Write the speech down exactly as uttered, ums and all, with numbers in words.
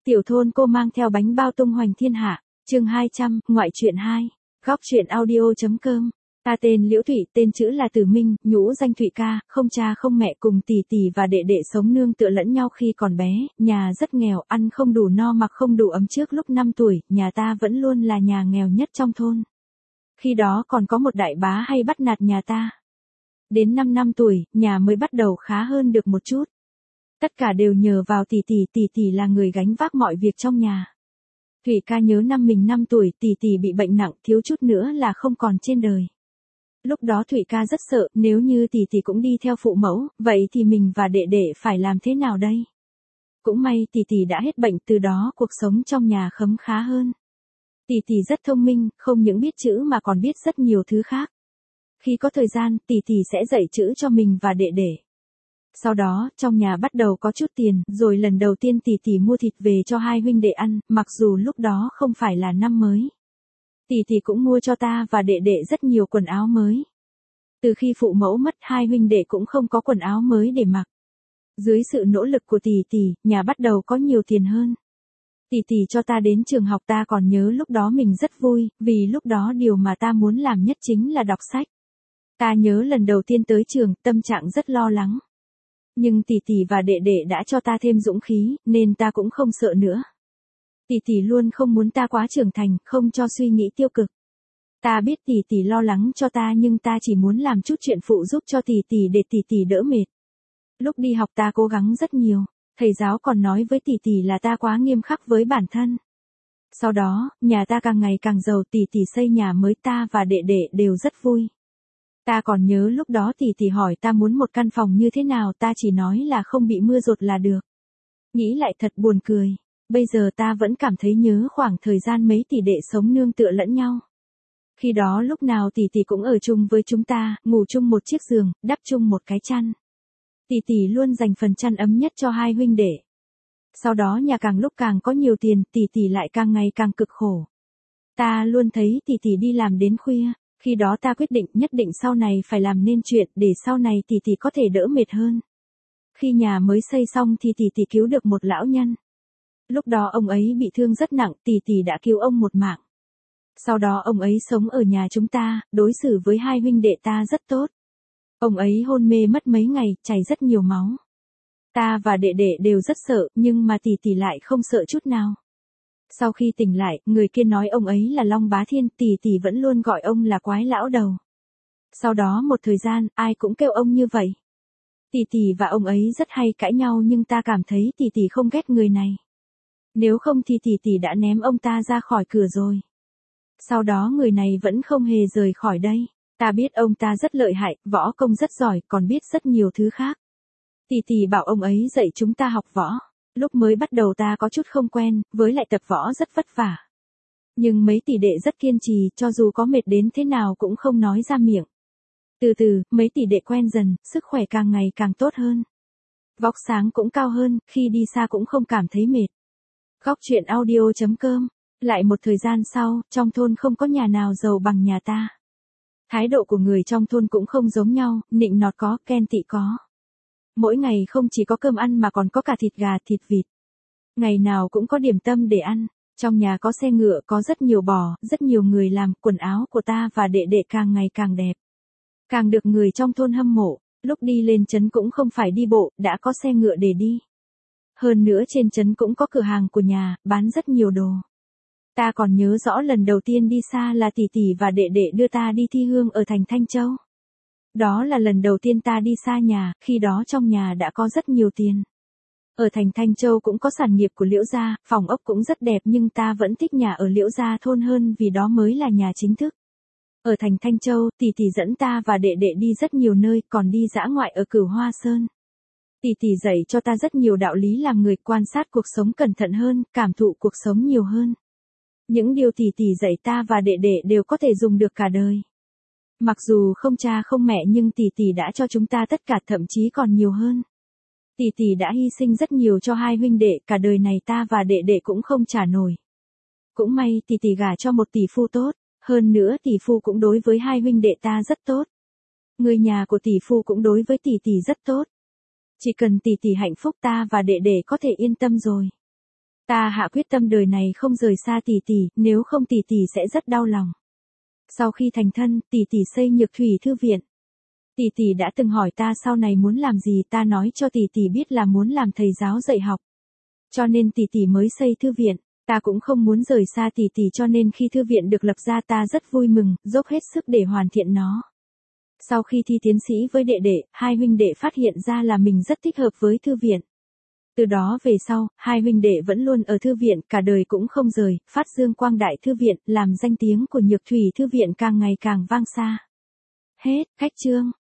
Tiểu thôn cô mang theo bánh bao tung hoành thiên hạ, chương hai trăm, ngoại truyện hai, góc truyện audio.com. Ta tên Liễu Thụy, tên chữ là Tử Minh, nhũ danh Thụy ca, không cha không mẹ, cùng tỷ tỷ và đệ đệ sống nương tựa lẫn nhau khi còn bé, nhà rất nghèo, ăn không đủ no mặc không đủ ấm. Trước lúc năm tuổi, nhà ta vẫn luôn là nhà nghèo nhất trong thôn. Khi đó còn có một đại bá hay bắt nạt nhà ta. Đến năm năm tuổi, nhà mới bắt đầu khá hơn được một chút. Tất cả đều nhờ vào tỷ tỷ, tỷ tỷ là người gánh vác mọi việc trong nhà. Thụy ca nhớ năm mình năm tuổi, tỷ tỷ bị bệnh nặng, thiếu chút nữa là không còn trên đời. Lúc đó Thụy ca rất sợ, nếu như tỷ tỷ cũng đi theo phụ mẫu, vậy thì mình và đệ đệ phải làm thế nào đây? Cũng may tỷ tỷ đã hết bệnh, từ đó cuộc sống trong nhà khấm khá hơn. Tỷ tỷ rất thông minh, không những biết chữ mà còn biết rất nhiều thứ khác. Khi có thời gian, tỷ tỷ sẽ dạy chữ cho mình và đệ đệ. Sau đó, trong nhà bắt đầu có chút tiền, rồi lần đầu tiên tỷ tỷ mua thịt về cho hai huynh đệ ăn, mặc dù lúc đó không phải là năm mới. Tỷ tỷ cũng mua cho ta và đệ đệ rất nhiều quần áo mới. Từ khi phụ mẫu mất, hai huynh đệ cũng không có quần áo mới để mặc. Dưới sự nỗ lực của tỷ tỷ, nhà bắt đầu có nhiều tiền hơn. Tỷ tỷ cho ta đến trường học, ta còn nhớ lúc đó mình rất vui, vì lúc đó điều mà ta muốn làm nhất chính là đọc sách. Ta nhớ lần đầu tiên tới trường, tâm trạng rất lo lắng. Nhưng tỷ tỷ và đệ đệ đã cho ta thêm dũng khí, nên ta cũng không sợ nữa. Tỷ tỷ luôn không muốn ta quá trưởng thành, không cho suy nghĩ tiêu cực. Ta biết tỷ tỷ lo lắng cho ta, nhưng ta chỉ muốn làm chút chuyện phụ giúp cho tỷ tỷ để tỷ tỷ đỡ mệt. Lúc đi học ta cố gắng rất nhiều, thầy giáo còn nói với tỷ tỷ là ta quá nghiêm khắc với bản thân. Sau đó, nhà ta càng ngày càng giàu, tỷ tỷ xây nhà mới, ta và đệ đệ đều rất vui. Ta còn nhớ lúc đó tỷ tỷ hỏi ta muốn một căn phòng như thế nào, ta chỉ nói là không bị mưa dột là được. Nghĩ lại thật buồn cười, bây giờ ta vẫn cảm thấy nhớ khoảng thời gian mấy tỷ đệ sống nương tựa lẫn nhau. Khi đó lúc nào tỷ tỷ cũng ở chung với chúng ta, ngủ chung một chiếc giường, đắp chung một cái chăn. Tỷ tỷ luôn dành phần chăn ấm nhất cho hai huynh đệ. Sau đó nhà càng lúc càng có nhiều tiền, tỷ tỷ lại càng ngày càng cực khổ. Ta luôn thấy tỷ tỷ đi làm đến khuya. Khi đó ta quyết định nhất định sau này phải làm nên chuyện, để sau này tỷ tỷ có thể đỡ mệt hơn. Khi nhà mới xây xong thì tỷ tỷ cứu được một lão nhân. Lúc đó ông ấy bị thương rất nặng, tỷ tỷ đã cứu ông một mạng. Sau đó ông ấy sống ở nhà chúng ta, đối xử với hai huynh đệ ta rất tốt. Ông ấy hôn mê mất mấy ngày, chảy rất nhiều máu. Ta và đệ đệ đều rất sợ, nhưng mà tỷ tỷ lại không sợ chút nào. Sau khi tỉnh lại, người kia nói ông ấy là Long Bá Thiên, tỷ tỷ vẫn luôn gọi ông là quái lão đầu. Sau đó một thời gian, ai cũng kêu ông như vậy. Tỷ tỷ và ông ấy rất hay cãi nhau, nhưng ta cảm thấy tỷ tỷ không ghét người này. Nếu không thì tỷ tỷ đã ném ông ta ra khỏi cửa rồi. Sau đó người này vẫn không hề rời khỏi đây. Ta biết ông ta rất lợi hại, võ công rất giỏi, còn biết rất nhiều thứ khác. Tỷ tỷ bảo ông ấy dạy chúng ta học võ. Lúc mới bắt đầu ta có chút không quen, với lại tập võ rất vất vả. Nhưng mấy tỷ đệ rất kiên trì, cho dù có mệt đến thế nào cũng không nói ra miệng. Từ từ, mấy tỷ đệ quen dần, sức khỏe càng ngày càng tốt hơn. Vóc sáng cũng cao hơn, khi đi xa cũng không cảm thấy mệt. Góc truyện audio.com. Lại một thời gian sau, trong thôn không có nhà nào giàu bằng nhà ta. Thái độ của người trong thôn cũng không giống nhau, nịnh nọt có, ghen tị có. Mỗi ngày không chỉ có cơm ăn mà còn có cả thịt gà, thịt vịt. Ngày nào cũng có điểm tâm để ăn. Trong nhà có xe ngựa, có rất nhiều bò, rất nhiều người làm, quần áo của ta và đệ đệ càng ngày càng đẹp. Càng được người trong thôn hâm mộ, lúc đi lên trấn cũng không phải đi bộ, đã có xe ngựa để đi. Hơn nữa trên trấn cũng có cửa hàng của nhà, bán rất nhiều đồ. Ta còn nhớ rõ lần đầu tiên đi xa là tỷ tỷ và đệ đệ đưa ta đi thi hương ở thành Thanh Châu. Đó là lần đầu tiên ta đi xa nhà, khi đó trong nhà đã có rất nhiều tiền. Ở thành Thanh Châu cũng có sản nghiệp của Liễu gia, phòng ốc cũng rất đẹp, nhưng ta vẫn thích nhà ở Liễu gia thôn hơn vì đó mới là nhà chính thức. Ở thành Thanh Châu, tỷ tỷ dẫn ta và đệ đệ đi rất nhiều nơi, còn đi dã ngoại ở Cửu Hoa Sơn. Tỷ tỷ dạy cho ta rất nhiều đạo lý làm người, quan sát cuộc sống cẩn thận hơn, cảm thụ cuộc sống nhiều hơn. Những điều tỷ tỷ dạy ta và đệ đệ đều có thể dùng được cả đời. Mặc dù không cha không mẹ nhưng tỷ tỷ đã cho chúng ta tất cả, thậm chí còn nhiều hơn. Tỷ tỷ đã hy sinh rất nhiều cho hai huynh đệ, cả đời này ta và đệ đệ cũng không trả nổi. Cũng may tỷ tỷ gả cho một tỷ phu tốt, hơn nữa tỷ phu cũng đối với hai huynh đệ ta rất tốt. Người nhà của tỷ phu cũng đối với tỷ tỷ rất tốt. Chỉ cần tỷ tỷ hạnh phúc ta và đệ đệ có thể yên tâm rồi. Ta hạ quyết tâm đời này không rời xa tỷ tỷ, nếu không tỷ tỷ sẽ rất đau lòng. Sau khi thành thân, tỷ tỷ xây Nhược Thủy Thư viện. Tỷ tỷ đã từng hỏi ta sau này muốn làm gì, ta nói cho tỷ tỷ biết là muốn làm thầy giáo dạy học. Cho nên tỷ tỷ mới xây thư viện, ta cũng không muốn rời xa tỷ tỷ cho nên khi thư viện được lập ra ta rất vui mừng, dốc hết sức để hoàn thiện nó. Sau khi thi tiến sĩ với đệ đệ, hai huynh đệ phát hiện ra là mình rất thích hợp với thư viện. Từ đó về sau, hai huynh đệ vẫn luôn ở thư viện, cả đời cũng không rời, phát dương quang đại thư viện, làm danh tiếng của Nhược Thủy Thư viện càng ngày càng vang xa. Hết, khách chương.